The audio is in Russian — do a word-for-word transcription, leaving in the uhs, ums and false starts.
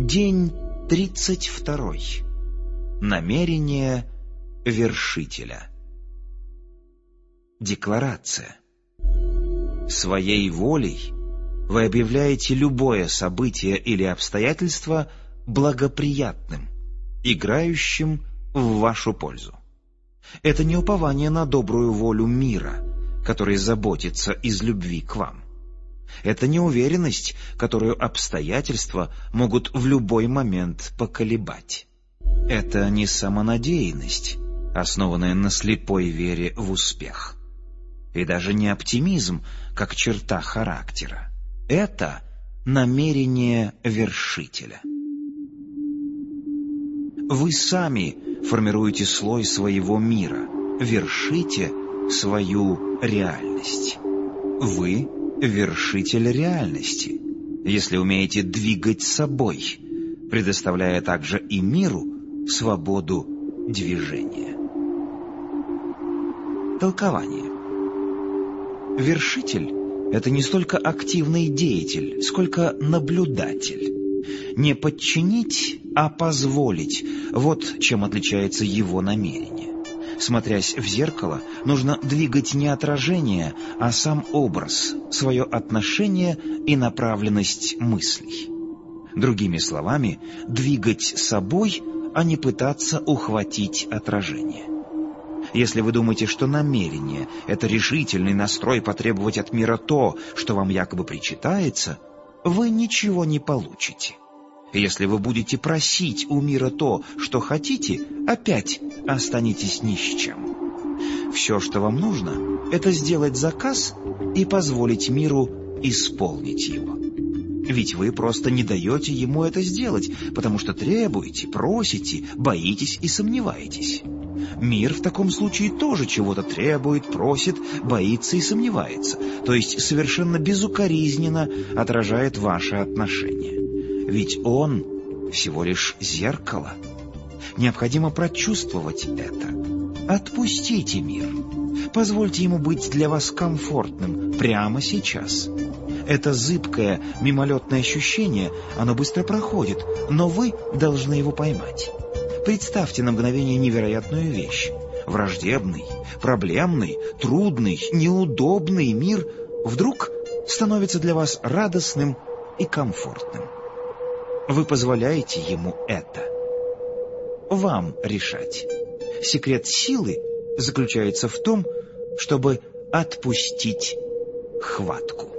День тридцать второй. Намерение вершителя. Декларация. Своей волей вы объявляете любое событие или обстоятельство благоприятным, играющим в вашу пользу. Это не упование на добрую волю мира, который заботится из любви к вам. Это не уверенность, которую обстоятельства могут в любой момент поколебать. Это не самонадеянность, основанная на слепой вере в успех. И даже не оптимизм, как черта характера. Это намерение вершителя. Вы сами формируете слой своего мира, вершите свою реальность. Вы — вершитель реальности, если умеете двигать собой, предоставляя также и миру свободу движения. Толкование. Вершитель — это не столько активный деятель, сколько наблюдатель. Не подчинить, а позволить — вот чем отличается его намерение. Смотрясь в зеркало, нужно двигать не отражение, а сам образ, свое отношение и направленность мыслей. Другими словами, двигать собой, а не пытаться ухватить отражение. Если вы думаете, что намерение — это решительный настрой потребовать от мира то, что вам якобы причитается, вы ничего не получите. Если вы будете просить у мира то, что хотите, опять останетесь ни с чем. Все, что вам нужно, это сделать заказ и позволить миру исполнить его. Ведь вы просто не даете ему это сделать, потому что требуете, просите, боитесь и сомневаетесь. Мир в таком случае тоже чего-то требует, просит, боится и сомневается, то есть совершенно безукоризненно отражает ваши отношения. Ведь он всего лишь зеркало. Необходимо прочувствовать это. Отпустите мир. Позвольте ему быть для вас комфортным прямо сейчас. Это зыбкое, мимолетное ощущение, оно быстро проходит, но вы должны его поймать. Представьте на мгновение невероятную вещь. Враждебный, проблемный, трудный, неудобный мир вдруг становится для вас радостным и комфортным. Вы позволяете ему это. Вам решать. Секрет силы заключается в том, чтобы отпустить хватку.